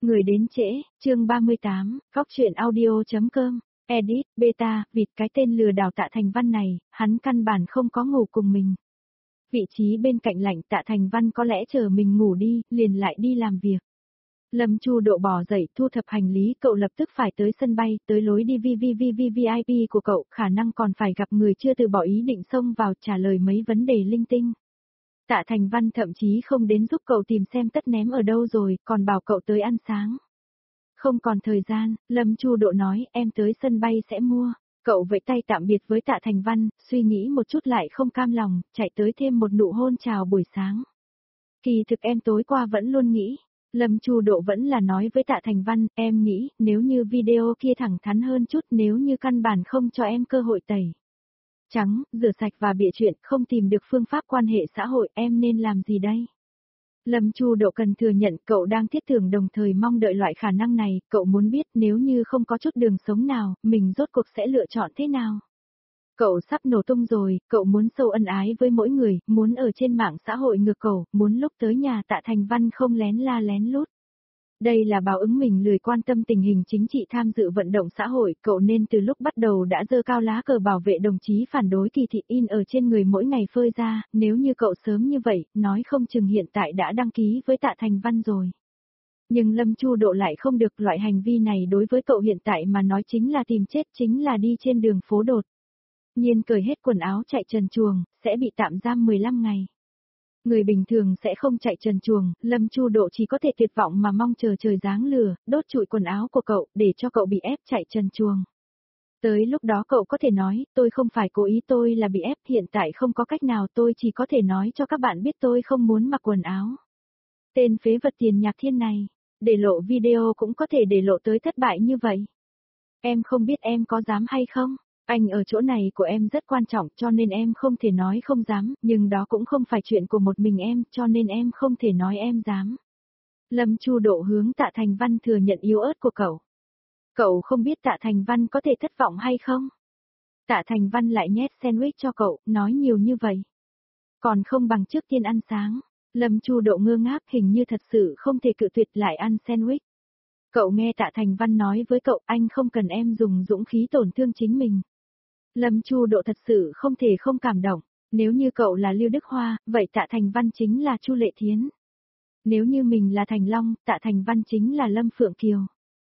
Người đến trễ, chương 38, góc truyện audio.com, edit, beta, vịt cái tên lừa đảo Tạ Thành Văn này, hắn căn bản không có ngủ cùng mình. Vị trí bên cạnh lạnh Tạ Thành Văn có lẽ chờ mình ngủ đi, liền lại đi làm việc. Lâm Chu Độ bò dậy thu thập hành lý, cậu lập tức phải tới sân bay, tới lối đi VIP của cậu, khả năng còn phải gặp người chưa từ bỏ ý định xông vào trả lời mấy vấn đề linh tinh. Tạ Thành Văn thậm chí không đến giúp cậu tìm xem tất ném ở đâu rồi, còn bảo cậu tới ăn sáng. Không còn thời gian, Lâm Chu Độ nói em tới sân bay sẽ mua. Cậu vẫy tay tạm biệt với Tạ Thành Văn, suy nghĩ một chút lại không cam lòng, chạy tới thêm một nụ hôn chào buổi sáng. Kỳ thực em tối qua vẫn luôn nghĩ. Lâm Chu Độ vẫn là nói với Tạ Thành Văn, em nghĩ nếu như video kia thẳng thắn hơn chút, nếu như căn bản không cho em cơ hội tẩy trắng, rửa sạch và bịa chuyện, không tìm được phương pháp quan hệ xã hội, em nên làm gì đây? Lâm Chu Độ cần thừa nhận cậu đang thiết tưởng đồng thời mong đợi loại khả năng này, cậu muốn biết nếu như không có chút đường sống nào, mình rốt cuộc sẽ lựa chọn thế nào? Cậu sắp nổ tung rồi, cậu muốn sâu ân ái với mỗi người, muốn ở trên mạng xã hội ngược cậu, muốn lúc tới nhà Tạ Thành Văn không lén la lén lút. Đây là báo ứng mình lười quan tâm tình hình chính trị tham dự vận động xã hội, cậu nên từ lúc bắt đầu đã giơ cao lá cờ bảo vệ đồng chí phản đối kỳ thị in ở trên người mỗi ngày phơi ra, nếu như cậu sớm như vậy, nói không chừng hiện tại đã đăng ký với Tạ Thành Văn rồi. Nhưng Lâm Chu Độ lại không được, loại hành vi này đối với cậu hiện tại mà nói chính là tìm chết, chính là đi trên đường phố đột nhiên cởi hết quần áo chạy trần truồng, sẽ bị tạm giam 15 ngày. Người bình thường sẽ không chạy trần truồng, Lâm Chu Độ chỉ có thể tuyệt vọng mà mong chờ trời giáng lửa, đốt trụi quần áo của cậu, để cho cậu bị ép chạy trần truồng. Tới lúc đó cậu có thể nói, tôi không phải cố ý, tôi là bị ép, hiện tại không có cách nào, tôi chỉ có thể nói cho các bạn biết tôi không muốn mặc quần áo. Tên phế vật Tiền Nhạc Thiên này, để lộ video cũng có thể để lộ tới thất bại như vậy. Em không biết em có dám hay không? Anh ở chỗ này của em rất quan trọng cho nên em không thể nói không dám, nhưng đó cũng không phải chuyện của một mình em cho nên em không thể nói em dám. Lâm Chu Độ hướng Tạ Thành Văn thừa nhận yếu ớt của cậu. Cậu không biết Tạ Thành Văn có thể thất vọng hay không? Tạ Thành Văn lại nhét sandwich cho cậu, nói nhiều như vậy. Còn không bằng trước tiên ăn sáng. Lâm Chu Độ ngơ ngác, hình như thật sự không thể cự tuyệt lại ăn sandwich. Cậu nghe Tạ Thành Văn nói với cậu, anh không cần em dùng dũng khí tổn thương chính mình. Lâm Chu Độ thật sự không thể không cảm động, nếu như cậu là Lưu Đức Hoa, vậy Tạ Thành Văn chính là Chu Lệ Thiến. Nếu như mình là Thành Long, Tạ Thành Văn chính là Lâm Phượng Kiều.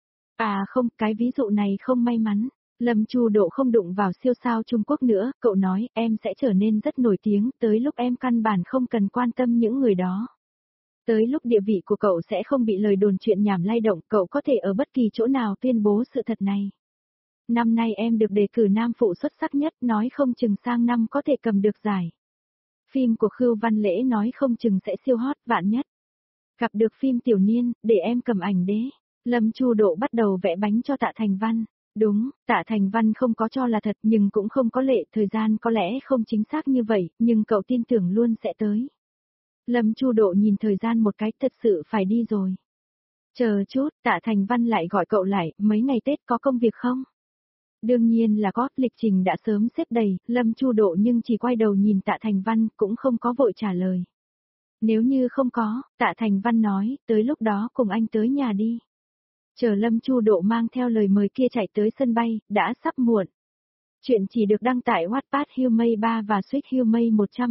À không, cái ví dụ này không may mắn. Lâm Chu Độ không đụng vào siêu sao Trung Quốc nữa, cậu nói, em sẽ trở nên rất nổi tiếng, tới lúc em căn bản không cần quan tâm những người đó. Tới lúc địa vị của cậu sẽ không bị lời đồn chuyện nhảm lay động, cậu có thể ở bất kỳ chỗ nào tuyên bố sự thật này. Năm nay em được đề cử nam phụ xuất sắc nhất, nói không chừng sang năm có thể cầm được giải. Phim của Khưu Văn Lễ nói không chừng sẽ siêu hot, vạn nhất. Gặp được phim tiểu niên, để em cầm ảnh đế. Lâm Chu Độ bắt đầu vẽ bánh cho Tạ Thành Văn. Đúng, Tạ Thành Văn không có cho là thật nhưng cũng không có lệ, thời gian có lẽ không chính xác như vậy, nhưng cậu tin tưởng luôn sẽ tới. Lâm Chu Độ nhìn thời gian một cái, thật sự phải đi rồi. Chờ chút, Tạ Thành Văn lại gọi cậu lại, mấy ngày Tết có công việc không? Đương nhiên là có, lịch trình đã sớm xếp đầy, Lâm Chu Độ nhưng chỉ quay đầu nhìn Tạ Thành Văn, cũng không có vội trả lời. Nếu như không có, Tạ Thành Văn nói, tới lúc đó cùng anh tới nhà đi. Chờ Lâm Chu Độ mang theo lời mời kia chạy tới sân bay, đã sắp muộn. Chuyện chỉ được đăng tải Wattpad Humay 3 và Suite Humay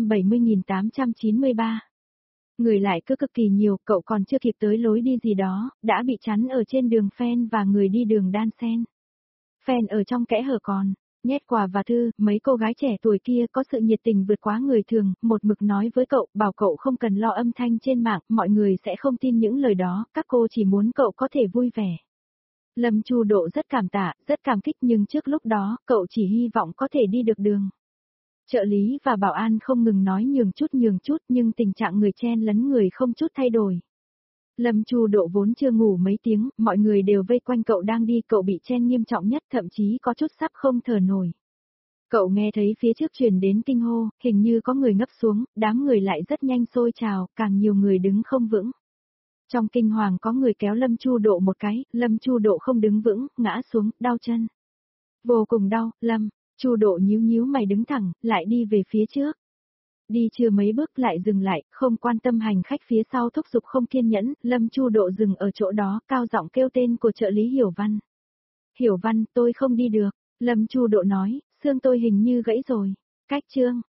170.893. Người lại cứ cực kỳ nhiều, cậu còn chưa kịp tới lối đi gì đó, đã bị chắn ở trên đường phen và người đi đường đan sen. Phen ở trong kẽ hở còn, nhét quà và thư, mấy cô gái trẻ tuổi kia có sự nhiệt tình vượt quá người thường, một mực nói với cậu, bảo cậu không cần lo âm thanh trên mạng, mọi người sẽ không tin những lời đó, các cô chỉ muốn cậu có thể vui vẻ. Lâm Chu Độ rất cảm tạ, rất cảm kích nhưng trước lúc đó, cậu chỉ hy vọng có thể đi được đường. Trợ lý và bảo an không ngừng nói nhường chút nhưng tình trạng người chen lấn người không chút thay đổi. Lâm Chu Độ vốn chưa ngủ mấy tiếng, mọi người đều vây quanh cậu đang đi, cậu bị chen nghiêm trọng nhất, thậm chí có chút sắp không thở nổi. Cậu nghe thấy phía trước truyền đến kinh hô, hình như có người ngấp xuống, đám người lại rất nhanh xôi trào, càng nhiều người đứng không vững. Trong kinh hoàng có người kéo Lâm Chu Độ một cái, Lâm Chu Độ không đứng vững, ngã xuống, đau chân. Vô cùng đau, Lâm Chu Độ nhíu nhíu mày đứng thẳng, lại đi về phía trước. Đi chưa mấy bước lại dừng lại, không quan tâm hành khách phía sau thúc giục không kiên nhẫn, Lâm Chu Độ dừng ở chỗ đó, cao giọng kêu tên của trợ lý Hiểu Văn. Hiểu Văn, tôi không đi được, Lâm Chu Độ nói, xương tôi hình như gãy rồi. Cách chương